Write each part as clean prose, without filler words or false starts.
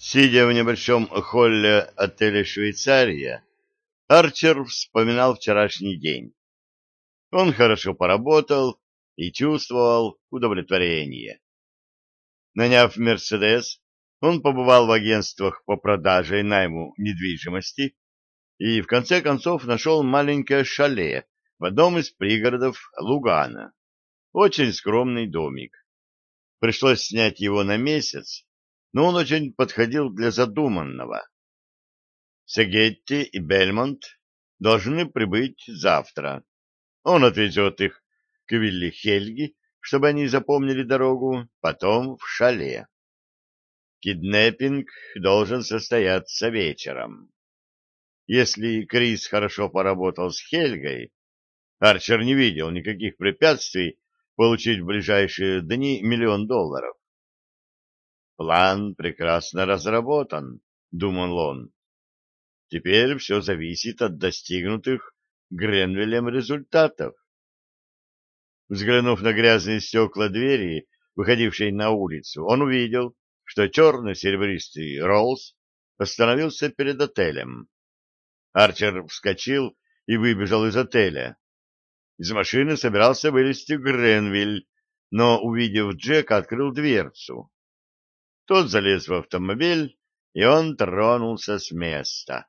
Сидя в небольшом холле отеля «Швейцария», Арчер вспоминал вчерашний день. Он хорошо поработал и чувствовал удовлетворение. Наняв «Мерседес», он побывал в агентствах по продаже и найму недвижимости и в конце концов нашел маленькое шале в одном из пригородов Лугана. Очень скромный домик. Пришлось снять его на месяц, но он очень подходил для задуманного. Сегетти и Бельмонт должны прибыть завтра. Он отвезет их к вилле Хельги, чтобы они запомнили дорогу, потом в шале. Киднеппинг должен состояться вечером. Если Крис хорошо поработал с Хельгой, Арчер не видел никаких препятствий получить в ближайшие дни $1 000 000. План прекрасно разработан, думал он. Теперь все зависит от достигнутых Гренвиллем результатов. Взглянув на грязные стекла двери, выходившей на улицу, он увидел, что черно-серебристый Роллс остановился перед отелем. Арчер вскочил и выбежал из отеля. Из машины собирался вылезти Гренвилл, но, увидев Джека, открыл дверцу. Тот залез в автомобиль, и он тронулся с места.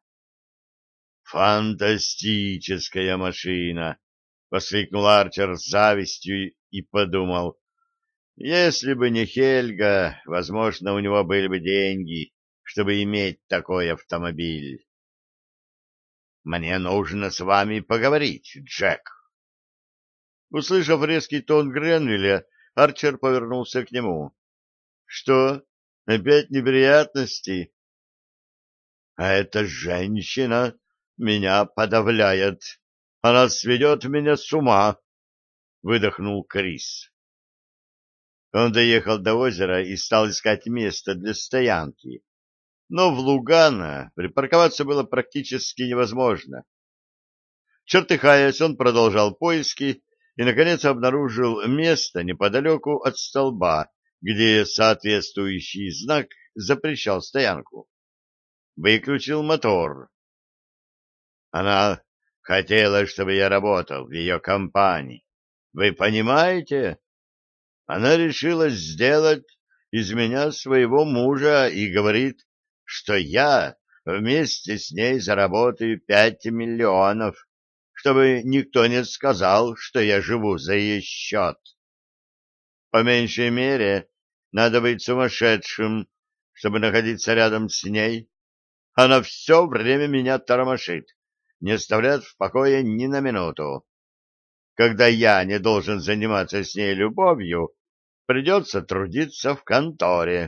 «Фантастическая машина!» — воскликнул Арчер с завистью и подумал. «Если бы не Хельга, возможно, у него были бы деньги, чтобы иметь такой автомобиль». «Мне нужно с вами поговорить, Джек». Услышав резкий тон Гренвилля, Арчер повернулся к нему. «Что, опять неприятности?» «А эта женщина меня подавляет. Она сведет меня с ума», — выдохнул Крис. Он доехал до озера и стал искать место для стоянки. Но в Лугано припарковаться было практически невозможно. Чертыхаясь, он продолжал поиски и, наконец, обнаружил место неподалеку от столба, где соответствующий знак запрещал стоянку. Выключил мотор. Она хотела, чтобы я работал в ее компании. Вы понимаете? Она решила сделать из меня своего мужа и говорит, что я вместе с ней заработаю 5 миллионов, чтобы никто не сказал, что я живу за ее счет. По меньшей мере, надо быть сумасшедшим, чтобы находиться рядом с ней. Она все время меня тормошит, не оставляет в покое ни на минуту. Когда я не должен заниматься с ней любовью, придется трудиться в конторе.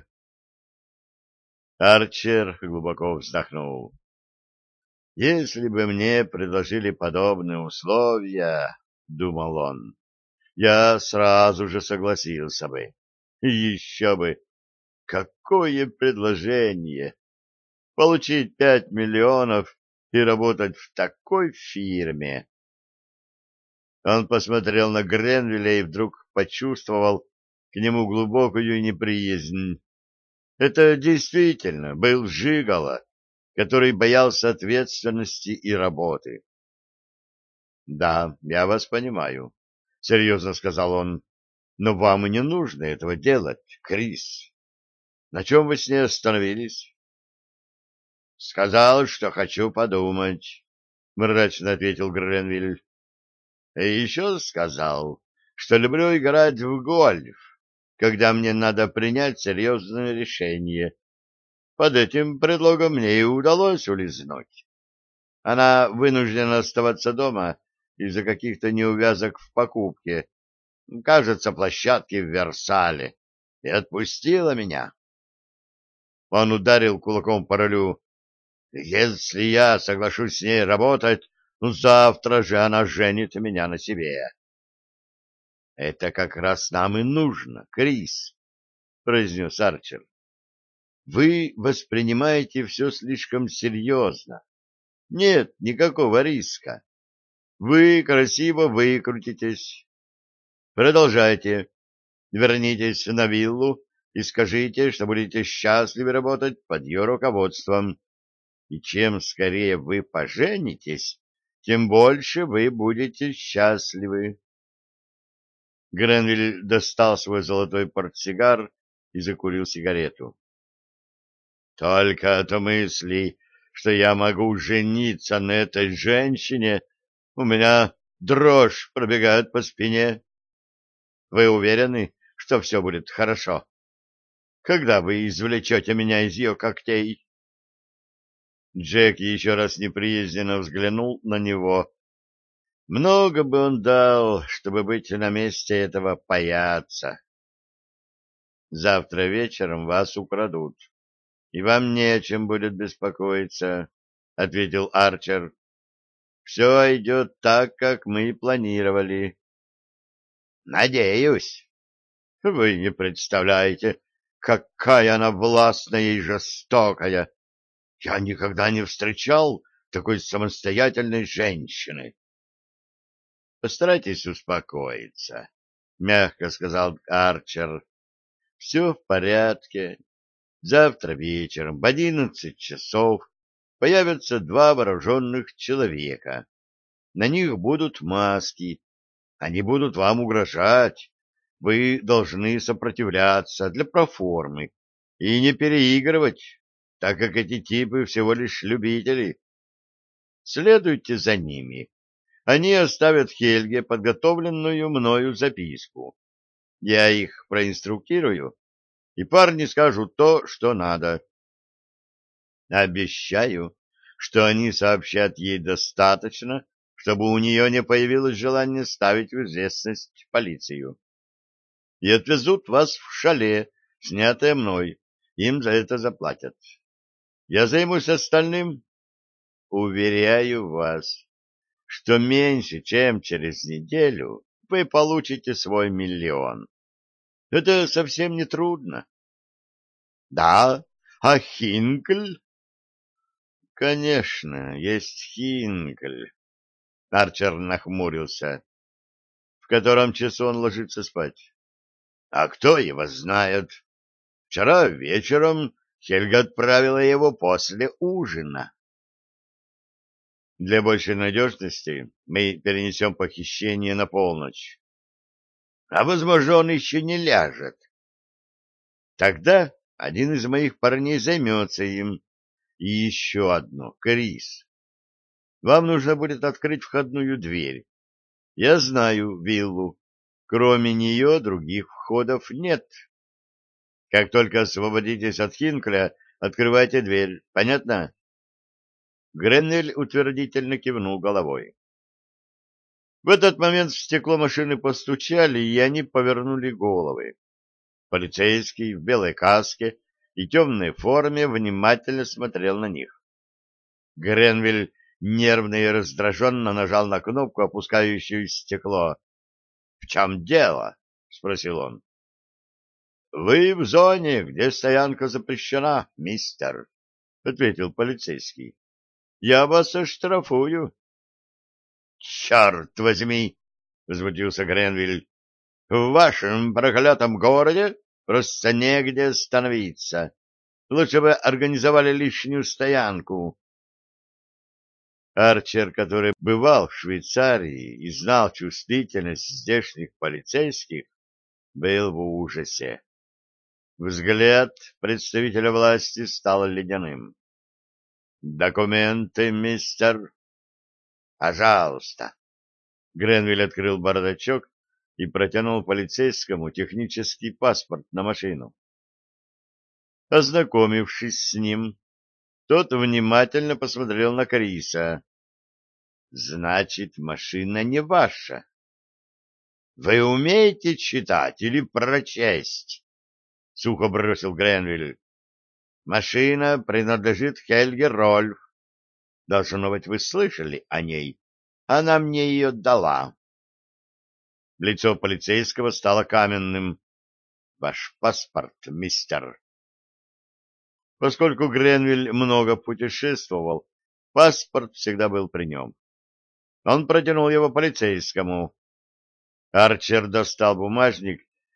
Арчер глубоко вздохнул. «Если бы мне предложили подобные условия, — думал он, — я сразу же согласился бы. И еще бы! Какое предложение! Получить 5 миллионов и работать в такой фирме!» Он посмотрел на Гренвилля и вдруг почувствовал к нему глубокую неприязнь. Это действительно был жиголо, который боялся ответственности и работы. «Да, я вас понимаю», — серьезно сказал он, — «но вам и не нужно этого делать, Крис. На чем вы с ней остановились?» «Сказал, что хочу подумать», — мрачно ответил Гренвилл. «И еще сказал, что люблю играть в гольф, когда мне надо принять серьезное решение. Под этим предлогом мне и удалось улизнуть. Она вынуждена оставаться дома из-за каких-то неувязок в покупке, кажется, площадки в Версале, и отпустила меня». Он ударил кулаком по рулю. «Если я соглашусь с ней работать, ну, завтра же она женит меня на себе». «Это как раз нам и нужно, Крис», — произнес Арчер. «Вы воспринимаете все слишком серьезно. Нет никакого риска. Вы красиво выкрутитесь. Продолжайте. Вернитесь на виллу и скажите, что будете счастливы работать под ее руководством. И чем скорее вы поженитесь, тем больше вы будете счастливы. Гренвиль достал свой золотой портсигар и закурил сигарету. Только от мысли, что я могу жениться на этой женщине, у меня дрожь пробегает по спине. Вы уверены, что все будет хорошо? Когда вы извлечете меня из ее когтей? Джек еще раз неприязненно взглянул на него. Много бы он дал, чтобы быть на месте этого паяца. Завтра вечером вас украдут, и вам не о чем будет беспокоиться, — ответил Арчер. — Все идет так, как мы и планировали. — Надеюсь. Вы не представляете, какая она властная и жестокая. Я никогда не встречал такой самостоятельной женщины. — Постарайтесь успокоиться, — мягко сказал Арчер. — Все в порядке. Завтра вечером в 11 часов появятся два вооруженных человека. На них будут маски. Они будут вам угрожать. Вы должны сопротивляться для проформы и не переигрывать, так как эти типы всего лишь любители. Следуйте за ними. Они оставят Хельге подготовленную мною записку. Я их проинструктирую, и парни скажут то, что надо. Обещаю, что они сообщат ей достаточно, чтобы у нее не появилось желания ставить в известность полицию. И отвезут вас в шале, снятое мной. Им за это заплатят. Я займусь остальным. Уверяю вас, что меньше, чем через неделю, вы получите свой 1 000 000. Это совсем не трудно. Да, а Хинкль? Конечно, есть Хинкль. Арчер нахмурился. В котором часу он ложится спать? А кто его знает? Вчера вечером Хельга отправила его после ужина. Для большей надежности мы перенесем похищение на полночь. А, возможно, он еще не ляжет. Тогда один из моих парней займется им. И еще одно, Крис. Вам нужно будет открыть входную дверь. Я знаю виллу. Кроме нее других входов нет. Как только освободитесь от Хинкля, открывайте дверь. Понятно? Гренвиль утвердительно кивнул головой. В этот момент в стекло машины постучали, и они повернули головы. Полицейский в белой каске и темной форме внимательно смотрел на них. Гренвиль нервно и раздраженно нажал на кнопку, опускающую стекло. — В чем дело? — спросил он. — Вы в зоне, где стоянка запрещена, мистер, — ответил полицейский. — Я вас оштрафую. — Черт возьми! — возмутился Гренвиль. — В вашем проклятом городе просто негде остановиться. Лучше бы организовали лишнюю стоянку. Арчер, который бывал в Швейцарии и знал чувствительность здешних полицейских, был в ужасе. Взгляд представителя власти стал ледяным. «Документы, мистер?» «Пожалуйста». Гренвиль открыл бардачок и протянул полицейскому технический паспорт на машину. Ознакомившись с ним, тот внимательно посмотрел на Криса. «Значит, машина не ваша. Вы умеете читать или прочесть?» — сухо бросил Гренвиль. «Машина принадлежит Хельге Рольф. Должно быть, вы слышали о ней. Она мне ее дала». Лицо полицейского стало каменным. «Ваш паспорт, мистер». Поскольку Гренвиль много путешествовал, паспорт всегда был при нем. Он протянул его полицейскому. Арчер достал бумажник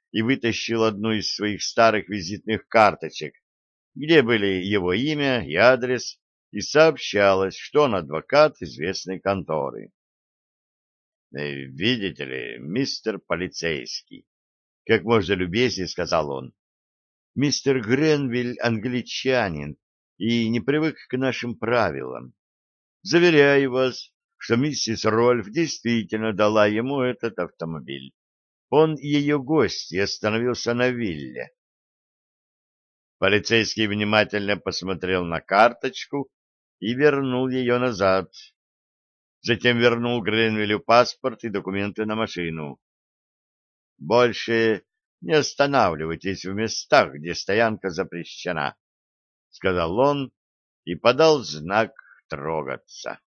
и вытащил одну из своих старых визитных карточек, где были его имя и адрес, и сообщалось, что он адвокат известной конторы. «Видите ли, мистер полицейский», — как можно любезнее сказал он, — «мистер Гренвилл англичанин и не привык к нашим правилам. Заверяю вас, что миссис Рольф действительно дала ему этот автомобиль. Он ее гость и остановился на вилле». Полицейский внимательно посмотрел на карточку и вернул ее назад. Затем вернул Гренвиллю паспорт и документы на машину. «Больше не останавливайтесь в местах, где стоянка запрещена», — сказал он и подал знак трогаться.